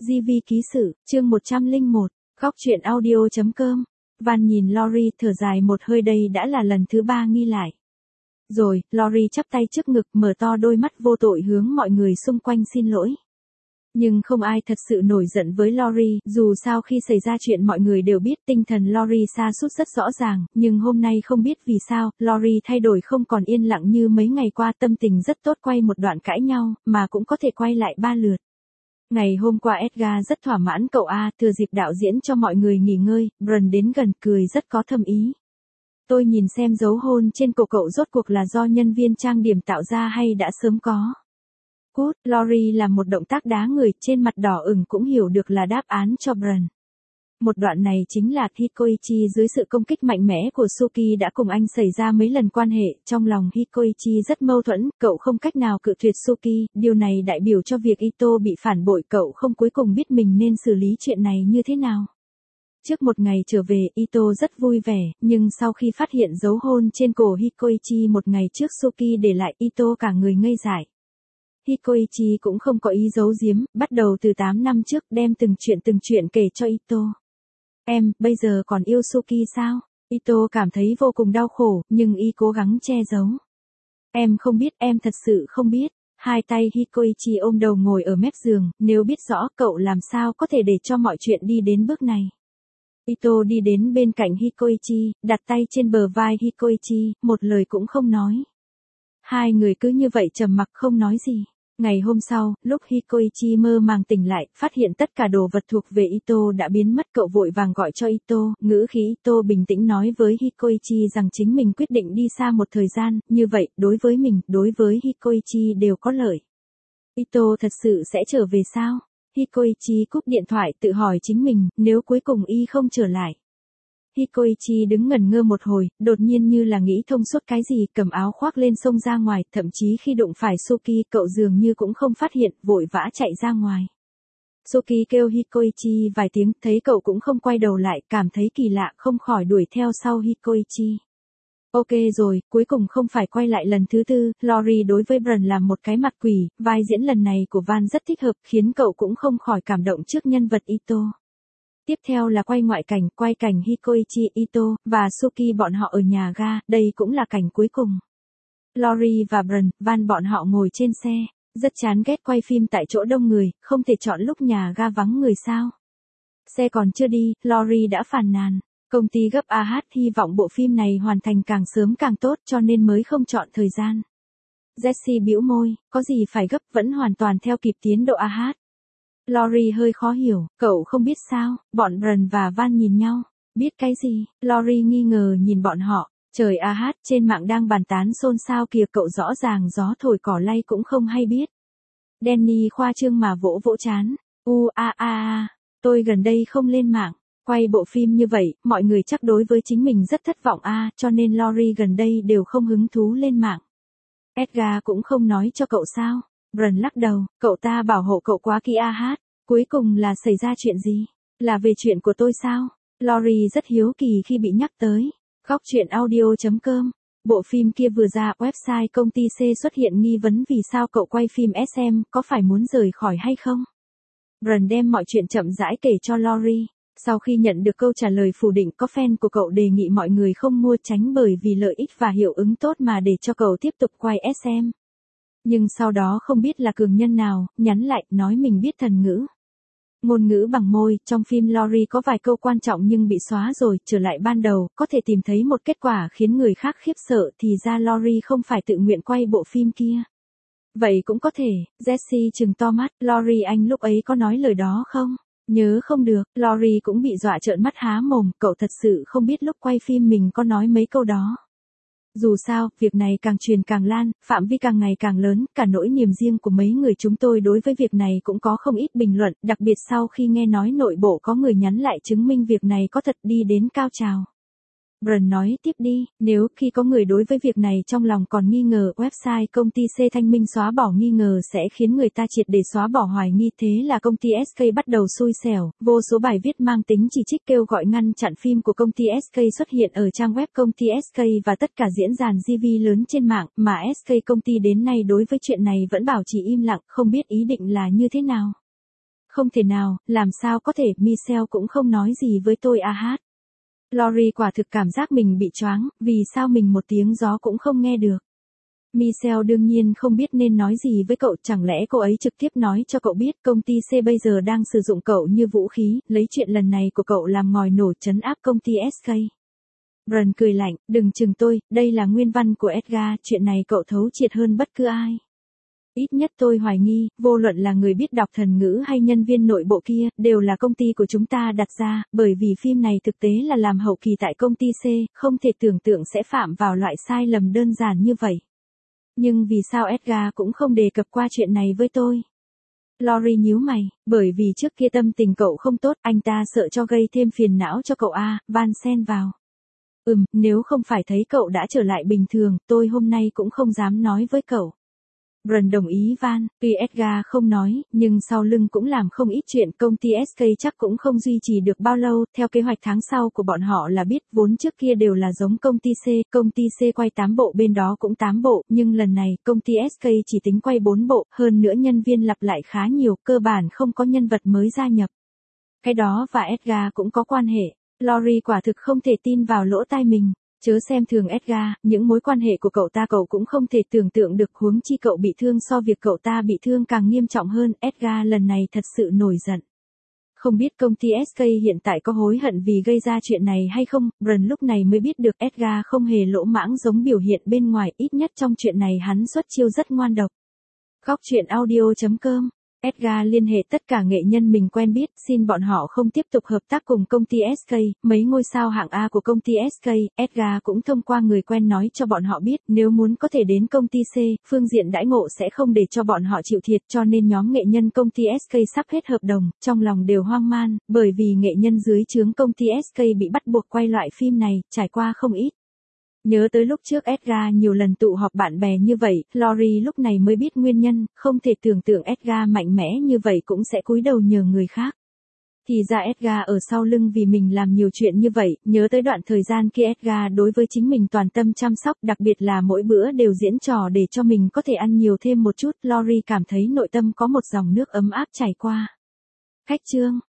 GV ký sự, chương 101, góc truyện audio.com. Van nhìn Lori thở dài một hơi, đây đã là lần thứ 3 nghi lại. Rồi, Lori chắp tay trước ngực, mở to đôi mắt vô tội hướng mọi người xung quanh xin lỗi. Nhưng không ai thật sự nổi giận với Lori, dù sao khi xảy ra chuyện mọi người đều biết tinh thần Lori sa sút rất rõ ràng, nhưng hôm nay không biết vì sao, Lori thay đổi không còn yên lặng như mấy ngày qua, tâm tình rất tốt, quay một đoạn cãi nhau, mà cũng có thể quay lại 3 lượt. Ngày hôm qua Edgar rất thỏa mãn cậu A, thừa dịp đạo diễn cho mọi người nghỉ ngơi, Brun đến gần cười rất có thâm ý. Tôi nhìn xem dấu hôn trên cổ cậu rốt cuộc là do nhân viên trang điểm tạo ra hay đã sớm có. Cút, Lori làm một động tác đá người, trên mặt đỏ ửng cũng hiểu được là đáp án cho Brun. Một đoạn này chính là Hikoichi dưới sự công kích mạnh mẽ của Suki đã cùng anh xảy ra mấy lần quan hệ, trong lòng Hikoichi rất mâu thuẫn, cậu không cách nào cự tuyệt Suki, điều này đại biểu cho việc Ito bị phản bội, cậu không cuối cùng biết mình nên xử lý chuyện này như thế nào. Trước một ngày trở về, Ito rất vui vẻ, nhưng sau khi phát hiện dấu hôn trên cổ Hikoichi một ngày trước Suki để lại, Ito cả người ngây dại. Hikoichi cũng không có ý giấu giếm, bắt đầu từ 8 năm trước đem từng chuyện kể cho Ito. Em, bây giờ còn yêu Suki sao? Ito cảm thấy vô cùng đau khổ, nhưng y cố gắng che giấu. Em không biết, em thật sự không biết. Hai tay Hikoichi ôm đầu ngồi ở mép giường, nếu biết rõ cậu làm sao có thể để cho mọi chuyện đi đến bước này. Ito đi đến bên cạnh Hikoichi, đặt tay trên bờ vai Hikoichi, một lời cũng không nói. Hai người cứ như vậy trầm mặc không nói gì. Ngày hôm sau, lúc Hikoichi mơ màng tỉnh lại, phát hiện tất cả đồ vật thuộc về Ito đã biến mất, cậu vội vàng gọi cho Ito, ngữ khí Ito bình tĩnh nói với Hikoichi rằng chính mình quyết định đi xa một thời gian, như vậy, đối với mình, đối với Hikoichi đều có lợi. Ito thật sự sẽ trở về sao? Hikoichi cúp điện thoại tự hỏi chính mình, nếu cuối cùng y không trở lại. Hikoichi đứng ngẩn ngơ một hồi, đột nhiên như là nghĩ thông suốt cái gì, cầm áo khoác lên xông ra ngoài, thậm chí khi đụng phải Suki, cậu dường như cũng không phát hiện, vội vã chạy ra ngoài. Suki kêu Hikoichi vài tiếng, thấy cậu cũng không quay đầu lại, cảm thấy kỳ lạ, không khỏi đuổi theo sau Hikoichi. Ok rồi, cuối cùng không phải quay lại lần thứ 4, Lori đối với Brun làm một cái mặt quỷ, vai diễn lần này của Van rất thích hợp, khiến cậu cũng không khỏi cảm động trước nhân vật Ito. Tiếp theo là quay ngoại cảnh, quay cảnh Hikoichi, Ito, và Suki bọn họ ở nhà ga, đây cũng là cảnh cuối cùng. Lori và Brun, Van bọn họ ngồi trên xe, rất chán ghét quay phim tại chỗ đông người, không thể chọn lúc nhà ga vắng người sao. Xe còn chưa đi, Lori đã phàn nàn. Công ty gấp AH hy vọng bộ phim này hoàn thành càng sớm càng tốt cho nên mới không chọn thời gian. Jessie bĩu môi, có gì phải gấp, vẫn hoàn toàn theo kịp tiến độ AH. Lori hơi khó hiểu, cậu không biết sao? Bọn Brun và Van nhìn nhau. Biết cái gì? Lori nghi ngờ nhìn bọn họ. Trời AH, trên mạng đang bàn tán xôn xao kìa, cậu rõ ràng gió thổi cỏ lay cũng không hay biết. Danny khoa trương mà vỗ vỗ trán. Tôi gần đây không lên mạng. Quay bộ phim như vậy, mọi người chắc đối với chính mình rất thất vọng cho nên Lori gần đây đều không hứng thú lên mạng. Edgar cũng không nói cho cậu sao? Brun lắc đầu, cậu ta bảo hộ cậu quá kỹ AH. Cuối cùng là xảy ra chuyện gì? Là về chuyện của tôi sao? Lori rất hiếu kỳ khi bị nhắc tới. Góc truyện audio.com. Bộ phim kia vừa ra, website công ty C xuất hiện nghi vấn vì sao cậu quay phim SM, có phải muốn rời khỏi hay không? Brun đem mọi chuyện chậm rãi kể cho Lori. Sau khi nhận được câu trả lời phủ định, có fan của cậu đề nghị mọi người không mua, tránh bởi vì lợi ích và hiệu ứng tốt mà để cho cậu tiếp tục quay SM. Nhưng sau đó không biết là cường nhân nào, nhắn lại, nói mình biết thần ngữ. Ngôn ngữ bằng môi, trong phim Lori có vài câu quan trọng nhưng bị xóa rồi, trở lại ban đầu, có thể tìm thấy một kết quả khiến người khác khiếp sợ, thì ra Lori không phải tự nguyện quay bộ phim kia. Vậy cũng có thể, Jessie trừng to mắt, Lori anh lúc ấy có nói lời đó không? Nhớ không được, Lori cũng bị dọa trợn mắt há mồm, cậu thật sự không biết lúc quay phim mình có nói mấy câu đó. Dù sao, việc này càng truyền càng lan, phạm vi càng ngày càng lớn, cả nỗi niềm riêng của mấy người chúng tôi đối với việc này cũng có không ít bình luận, đặc biệt sau khi nghe nói nội bộ có người nhắn lại chứng minh việc này có thật đi đến cao trào. Brun nói tiếp đi, nếu khi có người đối với việc này trong lòng còn nghi ngờ, website công ty C thanh minh xóa bỏ nghi ngờ sẽ khiến người ta triệt để xóa bỏ hoài nghi, thế là công ty SK bắt đầu xui xẻo, vô số bài viết mang tính chỉ trích kêu gọi ngăn chặn phim của công ty SK xuất hiện ở trang web công ty SK và tất cả diễn đàn GV lớn trên mạng, mà SK công ty đến nay đối với chuyện này vẫn bảo trì im lặng, không biết ý định là như thế nào. Không thể nào, làm sao có thể, Michelle cũng không nói gì với tôi à hát. Lori quả thực cảm giác mình bị choáng, vì sao mình một tiếng gió cũng không nghe được. Michelle đương nhiên không biết nên nói gì với cậu, chẳng lẽ cô ấy trực tiếp nói cho cậu biết công ty C bây giờ đang sử dụng cậu như vũ khí, lấy chuyện lần này của cậu làm ngòi nổ trấn áp công ty SK. Bran cười lạnh, đừng chừng tôi, đây là nguyên văn của Edgar, chuyện này cậu thấu triệt hơn bất cứ ai. Ít nhất tôi hoài nghi, vô luận là người biết đọc thần ngữ hay nhân viên nội bộ kia, đều là công ty của chúng ta đặt ra, bởi vì phim này thực tế là làm hậu kỳ tại công ty C, không thể tưởng tượng sẽ phạm vào loại sai lầm đơn giản như vậy. Nhưng vì sao Edgar cũng không đề cập qua chuyện này với tôi? Lori nhíu mày, bởi vì trước kia tâm tình cậu không tốt, anh ta sợ cho gây thêm phiền não cho cậu à, Van xen vào. Nếu không phải thấy cậu đã trở lại bình thường, tôi hôm nay cũng không dám nói với cậu. Bran đồng ý Van, tuy Edgar không nói, nhưng sau lưng cũng làm không ít chuyện, công ty SK chắc cũng không duy trì được bao lâu, theo kế hoạch tháng sau của bọn họ là biết, vốn trước kia đều là giống công ty C quay 8 bộ bên đó cũng 8 bộ, nhưng lần này, công ty SK chỉ tính quay 4 bộ, hơn nữa nhân viên lặp lại khá nhiều, cơ bản không có nhân vật mới gia nhập. Cái đó và Edgar cũng có quan hệ, Lori quả thực không thể tin vào lỗ tai mình. Chớ xem thường Edgar, những mối quan hệ của cậu ta cậu cũng không thể tưởng tượng được, huống chi cậu bị thương so việc cậu ta bị thương càng nghiêm trọng hơn, Edgar lần này thật sự nổi giận. Không biết công ty SK hiện tại có hối hận vì gây ra chuyện này hay không, Bran lúc này mới biết được Edgar không hề lỗ mãng giống biểu hiện bên ngoài, ít nhất trong chuyện này hắn xuất chiêu rất ngoan độc. Góc truyện audio.com Edgar liên hệ tất cả nghệ nhân mình quen biết, xin bọn họ không tiếp tục hợp tác cùng công ty SK, mấy ngôi sao hạng A của công ty SK, Edgar cũng thông qua người quen nói cho bọn họ biết, nếu muốn có thể đến công ty C, phương diện đãi ngộ sẽ không để cho bọn họ chịu thiệt, cho nên nhóm nghệ nhân công ty SK sắp hết hợp đồng, trong lòng đều hoang man, bởi vì nghệ nhân dưới trướng công ty SK bị bắt buộc quay loại phim này, trải qua không ít. Nhớ tới lúc trước Edgar nhiều lần tụ họp bạn bè như vậy, Lori lúc này mới biết nguyên nhân, không thể tưởng tượng Edgar mạnh mẽ như vậy cũng sẽ cúi đầu nhờ người khác. Thì ra Edgar ở sau lưng vì mình làm nhiều chuyện như vậy, nhớ tới đoạn thời gian kia Edgar đối với chính mình toàn tâm chăm sóc, đặc biệt là mỗi bữa đều diễn trò để cho mình có thể ăn nhiều thêm một chút, Lori cảm thấy nội tâm có một dòng nước ấm áp chảy qua. Khách chương